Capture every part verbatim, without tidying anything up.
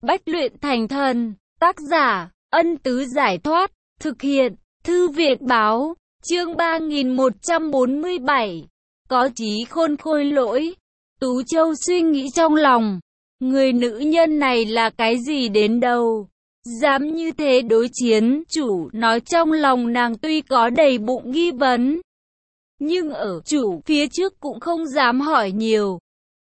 Bách luyện thành thần. Tác giả, Ân Tứ Giải Thoát. Thực hiện, Thư Việt Báo. Chương ba nghìn một trăm bốn mươi bảy. Có chí khôn khôi lỗi. Tú Châu suy nghĩ trong lòng. Người nữ nhân này là cái gì đến đâu? Dám như thế đối chiến, chủ nói trong lòng nàng tuy có đầy bụng nghi vấn. Nhưng ở chủ phía trước cũng không dám hỏi nhiều.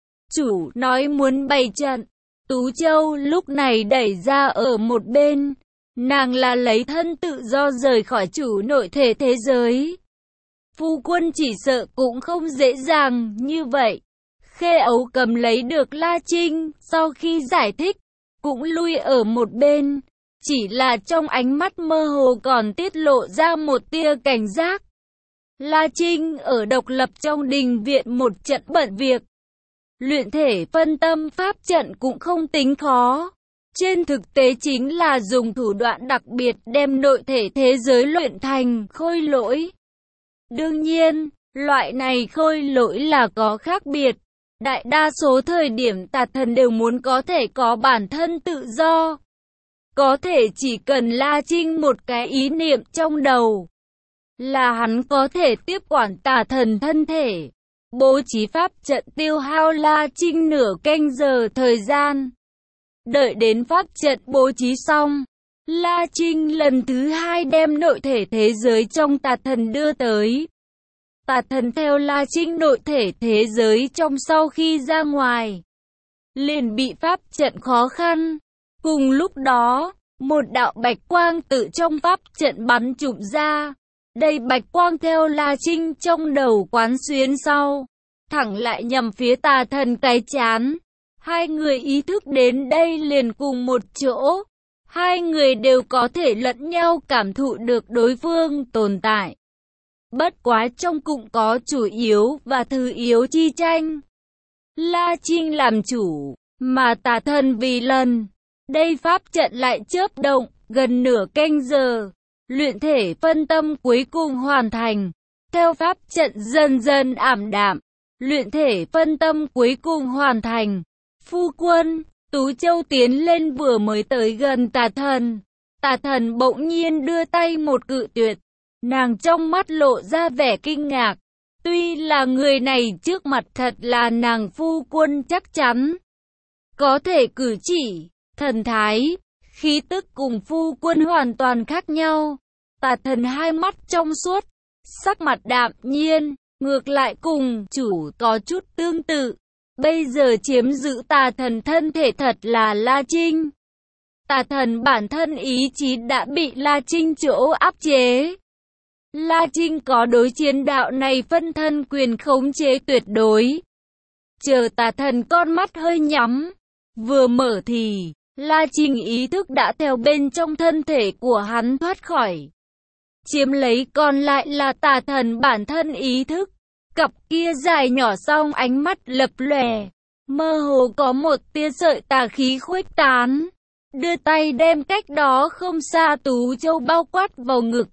Chủ nói muốn bày trận. Tú Châu lúc này đẩy ra ở một bên. Nàng là lấy thân tự do rời khỏi chủ nội thể thế giới. Phu quân chỉ sợ cũng không dễ dàng như vậy. Khê Ấu cầm lấy được La Trinh, sau khi giải thích, cũng lui ở một bên. Chỉ là trong ánh mắt mơ hồ còn tiết lộ ra một tia cảnh giác. La Trinh ở độc lập trong đình viện một trận bận việc. Luyện thể phân tâm pháp trận cũng không tính khó. Trên thực tế chính là dùng thủ đoạn đặc biệt đem nội thể thế giới luyện thành khôi lỗi. Đương nhiên, loại này khôi lỗi là có khác biệt. Đại đa số thời điểm tà thần đều muốn có thể có bản thân tự do. Có thể chỉ cần La Trinh một cái ý niệm trong đầu, là hắn có thể tiếp quản tà thần thân thể. Bố trí pháp trận tiêu hao La Trinh nửa canh giờ thời gian. Đợi đến pháp trận bố trí xong, La Trinh lần thứ hai đem nội thể thế giới trong tà thần đưa tới. Tà thần theo La Trinh nội thể thế giới trong sau khi ra ngoài, liền bị pháp trận khó khăn. Cùng lúc đó, một đạo bạch quang tự trong pháp trận bắn trụm ra. Đây bạch quang theo La Trinh trong đầu quán xuyến sau, thẳng lại nhằm phía tà thần cái chán. Hai người ý thức đến đây liền cùng một chỗ. Hai người đều có thể lẫn nhau cảm thụ được đối phương tồn tại. Bất quá trong cũng có chủ yếu và thứ yếu chi tranh. La Trinh làm chủ, mà tà thần vì lần. Đây pháp trận lại chớp động, gần nửa canh giờ. Luyện thể phân tâm cuối cùng hoàn thành. Theo pháp trận dần dần ảm đạm, luyện thể phân tâm cuối cùng hoàn thành. Phu quân, Tú Châu tiến lên vừa mới tới gần tà thần. Tà thần bỗng nhiên đưa tay một cự tuyệt. Nàng trong mắt lộ ra vẻ kinh ngạc. Tuy là người này trước mặt thật là nàng phu quân chắc chắn. Có thể cử chỉ, thần thái, khí tức cùng phu quân hoàn toàn khác nhau. Tà thần hai mắt trong suốt, sắc mặt đạm nhiên, ngược lại cùng chủ có chút tương tự. Bây giờ chiếm giữ tà thần thân thể thật là La Trinh. Tà thần bản thân ý chí đã bị La Trinh chỗ áp chế. La Trinh có đối chiến đạo này phân thân quyền khống chế tuyệt đối. Chờ tà thần con mắt hơi nhắm, vừa mở thì La Trinh ý thức đã theo bên trong thân thể của hắn thoát khỏi. Chiếm lấy còn lại là tà thần bản thân ý thức. Cặp kia dài nhỏ song ánh mắt lập lòe, mơ hồ có một tia sợi tà khí khuếch tán. Đưa tay đem cách đó không xa Tú Châu bao quát vào ngực.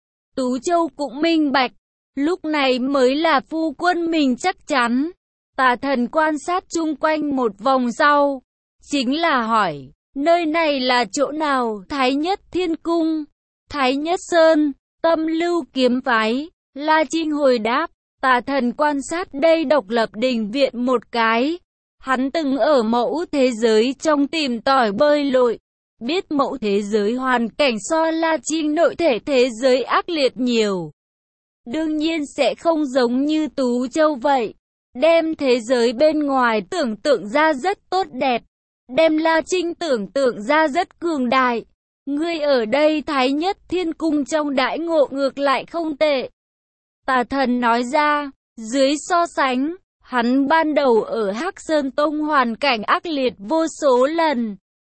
Tú Châu cũng minh bạch, lúc này mới là phu quân mình chắc chắn. Tà thần quan sát chung quanh một vòng sau, chính là hỏi, nơi này là chỗ nào? Thái Nhất Thiên Cung, Thái Nhất Sơn, Tâm Lưu Kiếm Phái. La Trinh hồi đáp. Tà thần quan sát đây độc lập đình viện một cái. Hắn từng ở mẫu thế giới trong tìm tòi bơi lội. Biết mẫu thế giới hoàn cảnh so La Trinh nội thể thế giới ác liệt nhiều. Đương nhiên sẽ không giống như Tú Châu vậy. Đem thế giới bên ngoài tưởng tượng ra rất tốt đẹp. Đem La Trinh tưởng tượng ra rất cường đại. Ngươi ở đây Thái Nhất Thiên Cung trong đãi ngộ ngược lại không tệ. Tà thần nói ra, dưới so sánh, hắn ban đầu ở Hắc Sơn Tông hoàn cảnh ác liệt vô số lần.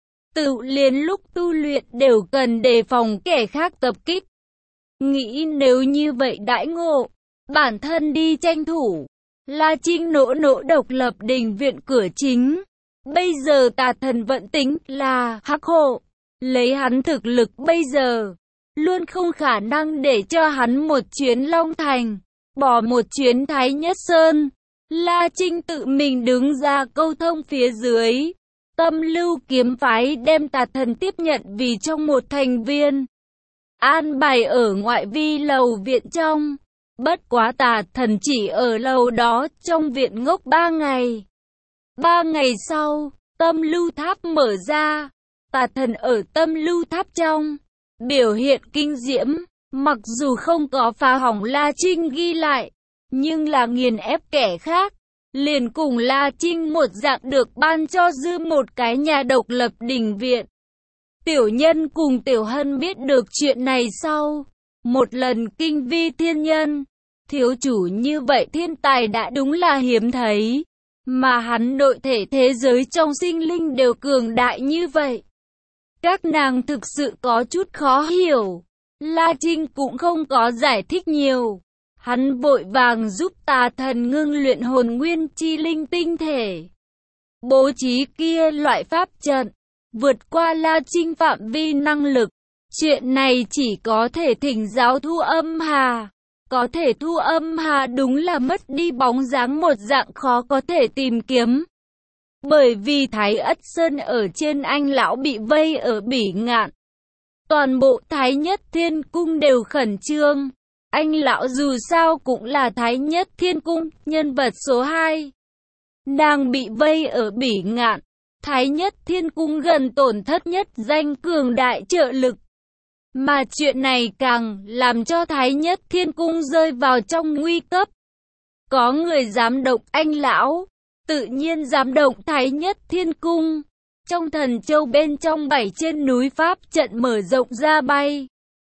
Tự liền lúc tu luyện đều cần đề phòng kẻ khác tập kích. Nghĩ nếu như vậy đãi ngộ, bản thân đi tranh thủ. La Trinh nỗ nỗ độc lập đình viện cửa chính. Bây giờ tà thần vận tính là hắc hộ. Lấy hắn thực lực bây giờ, luôn không khả năng để cho hắn một chuyến Long Thành, bỏ một chuyến Thái Nhất Sơn. La Trinh tự mình đứng ra câu thông phía dưới. Tâm Lưu kiếm phái đem Tà Thần tiếp nhận vì trong một thành viên, an bài ở ngoại vi lầu viện trong. Bất quá Tà Thần chỉ ở lầu đó trong viện ngốc ba ngày. Ba ngày sau, Tâm Lưu Tháp mở ra. Tà Thần ở Tâm Lưu Tháp trong, biểu hiện kinh diễm, mặc dù không có phá hỏng La Trinh ghi lại, nhưng là nghiền ép kẻ khác. Liền cùng La Trinh một dạng được ban cho dư một cái nhà độc lập đình viện. Tiểu Nhân cùng Tiểu Hân biết được chuyện này sau, một lần kinh vi thiên nhân. Thiếu chủ như vậy thiên tài đã đúng là hiếm thấy, mà hắn nội thể thế giới trong sinh linh đều cường đại như vậy. Các nàng thực sự có chút khó hiểu. La Trinh cũng không có giải thích nhiều. Hắn vội vàng giúp Tà Thần ngưng luyện hồn nguyên chi linh tinh thể, bố trí kia loại pháp trận, vượt qua La Trinh phạm vi năng lực. Chuyện này chỉ có thể thỉnh giáo Thu Âm Hà. Có thể Thu Âm Hà đúng là mất đi bóng dáng một dạng khó có thể tìm kiếm. Bởi vì Thái Ất Sơn ở trên Anh Lão bị vây ở Bỉ Ngạn, toàn bộ Thái Nhất Thiên Cung đều khẩn trương. Anh Lão dù sao cũng là Thái Nhất Thiên Cung, nhân vật số hai. Nàng bị vây ở Bỉ Ngạn, Thái Nhất Thiên Cung gần tổn thất nhất danh cường đại trợ lực. Mà chuyện này càng làm cho Thái Nhất Thiên Cung rơi vào trong nguy cấp. Có người dám động Anh Lão, tự nhiên dám động Thái Nhất Thiên Cung. Trong Thần Châu bên trong bảy trên núi pháp trận mở rộng ra bay.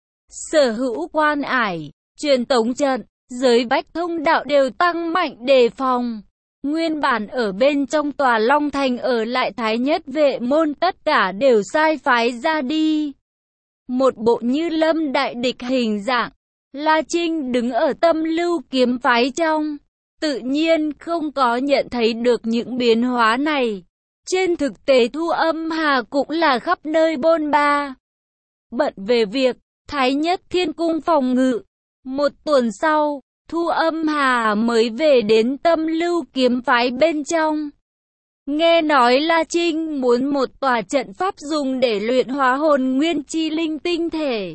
Sở hữu quan ải, truyền tống trận, giới bách thông đạo đều tăng mạnh đề phòng. Nguyên bản ở bên trong tòa Long Thành ở lại Thái Nhất vệ môn tất cả đều sai phái ra đi. Một bộ như lâm đại địch hình dạng. La Trinh đứng ở Tâm Lưu kiếm phái trong, tự nhiên không có nhận thấy được những biến hóa này. Trên thực tế Thu Âm Hà cũng là khắp nơi bôn ba, bận về việc Thái Nhất Thiên Cung phòng ngự. Một tuần sau, Thu Âm Hà mới về đến Tâm Lưu kiếm phái bên trong. Nghe nói La Trinh muốn một tòa trận pháp dùng để luyện hóa hồn nguyên chi linh tinh thể.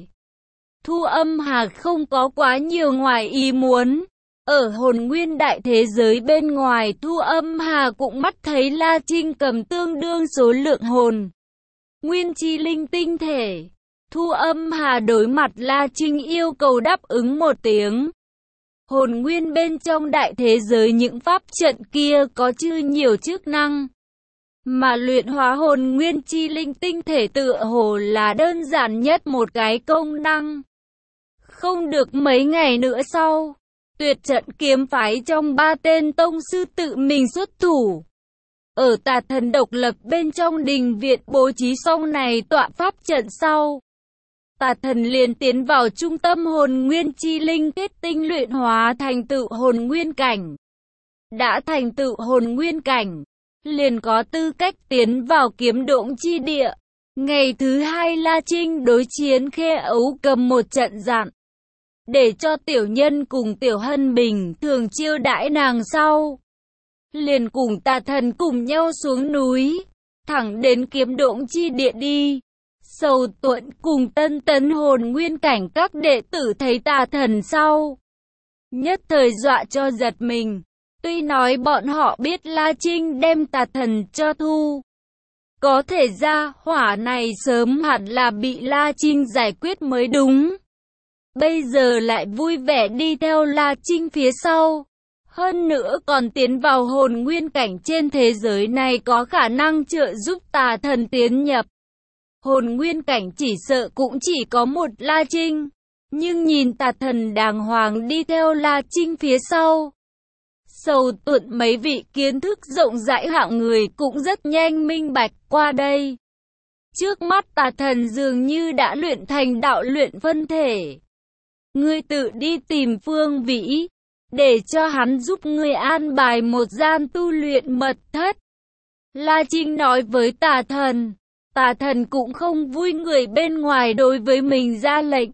Thu Âm Hà không có quá nhiều ngoài ý muốn. Ở hồn nguyên đại thế giới bên ngoài, Thu Âm Hà cũng mắt thấy La Trinh cầm tương đương số lượng hồn nguyên chi linh tinh thể. Thu Âm Hà đối mặt La Trinh yêu cầu đáp ứng một tiếng. Hồn nguyên bên trong đại thế giới những pháp trận kia có chư nhiều chức năng, mà luyện hóa hồn nguyên chi linh tinh thể tựa hồ là đơn giản nhất một cái công năng. Không được mấy ngày nữa sau, Tuyệt trận kiếm phái trong ba tên tông sư tự mình xuất thủ. Ở Tà Thần độc lập bên trong đình viện bố trí xong này tọa pháp trận sau, Tà Thần liền tiến vào trung tâm hồn nguyên chi linh kết tinh luyện hóa thành tựu hồn nguyên cảnh. Đã thành tựu hồn nguyên cảnh, liền có tư cách tiến vào kiếm độn chi địa. Ngày thứ hai La Trinh đối chiến Khê Ấu cầm một trận dặn, để cho tiểu nhân cùng tiểu hân bình thường chiêu đãi nàng sau. Liền cùng Tà Thần cùng nhau xuống núi, thẳng đến kiếm độn chi địa đi. Sầu Tuận cùng tân tấn hồn nguyên cảnh các đệ tử thấy Tà Thần sau, nhất thời dọa cho giật mình. Tuy nói bọn họ biết La Trinh đem Tà Thần cho thu, có thể ra hỏa này sớm hẳn là bị La Trinh giải quyết mới đúng. Bây giờ lại vui vẻ đi theo La Trinh phía sau. Hơn nữa còn tiến vào hồn nguyên cảnh trên thế giới này có khả năng trợ giúp Tà Thần tiến nhập hồn nguyên cảnh, chỉ sợ cũng chỉ có một La Trinh. Nhưng nhìn Tà Thần đàng hoàng đi theo La Trinh phía sau, Sầu Tuận mấy vị kiến thức rộng rãi hạng người cũng rất nhanh minh bạch qua đây. Trước mắt Tà Thần dường như đã luyện thành đạo luyện phân thể. Ngươi tự đi tìm Phương Vĩ, để cho hắn giúp ngươi an bài một gian tu luyện mật thất. La Trinh nói với Tà Thần. Tà Thần cũng không vui người bên ngoài đối với mình ra lệnh.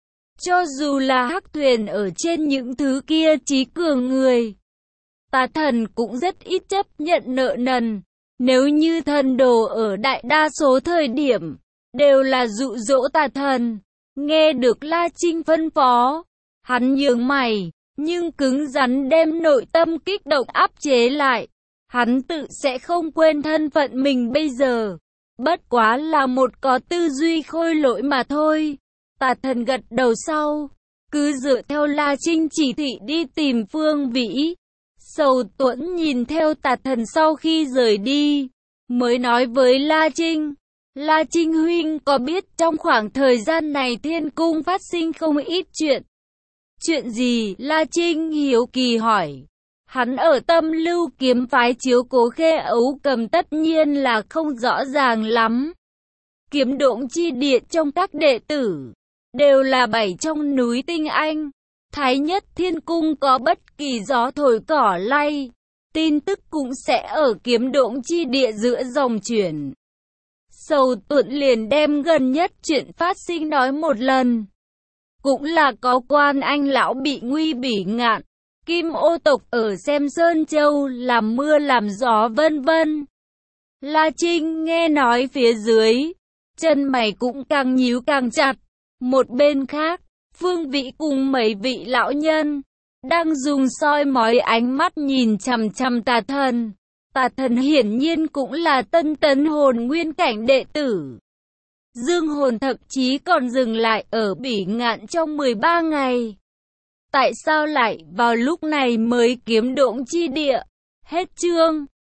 Cho dù là hắc thuyền ở trên những thứ kia trí cường người, Tà Thần cũng rất ít chấp nhận nợ nần. Nếu như thần đồ ở đại đa số thời điểm, đều là dụ dỗ tà thần. Nghe được La Trinh phân phó, hắn nhướng mày, nhưng cứng rắn đem nội tâm kích động áp chế lại. Hắn tự sẽ không quên thân phận mình bây giờ. Bất quá là một có tư duy khôi lỗi mà thôi. Tà thần gật đầu sau, cứ dựa theo La Trinh chỉ thị đi tìm Phương Vĩ. Sầu Tuẫn nhìn theo tà thần sau khi rời đi, mới nói với La Trinh. La Trinh huynh có biết trong khoảng thời gian này thiên cung phát sinh không ít chuyện. Chuyện gì? La Trinh hiếu kỳ hỏi. Hắn ở Tâm Lưu kiếm phái chiếu cố Khê Ấu Cầm tất nhiên là không rõ ràng lắm. Kiếm Độn chi địa trong các đệ tử, đều là bảy trong núi tinh anh. Thái nhất thiên cung có bất kỳ gió thổi cỏ lay, tin tức cũng sẽ ở Kiếm Độn chi địa giữa dòng chuyển. Sầu Tuẫn liền đem gần nhất chuyện phát sinh nói một lần. Cũng là có Quan Anh lão bị nguy bỉ ngạn, Kim ô tộc ở Xem Sơn Châu làm mưa làm gió vân vân. La Trinh nghe nói phía dưới, chân mày cũng càng nhíu càng chặt. Một bên khác, Phương Vĩ cùng mấy vị lão nhân đang dùng soi mói ánh mắt nhìn chằm chằm tà thần. Tà thần hiển nhiên cũng là tân tấn hồn nguyên cảnh đệ tử. Dương hồn thậm chí còn dừng lại ở bỉ ngạn trong mười ba ngày. Tại sao lại vào lúc này mới Kiếm Độn chi địa? Hết chương.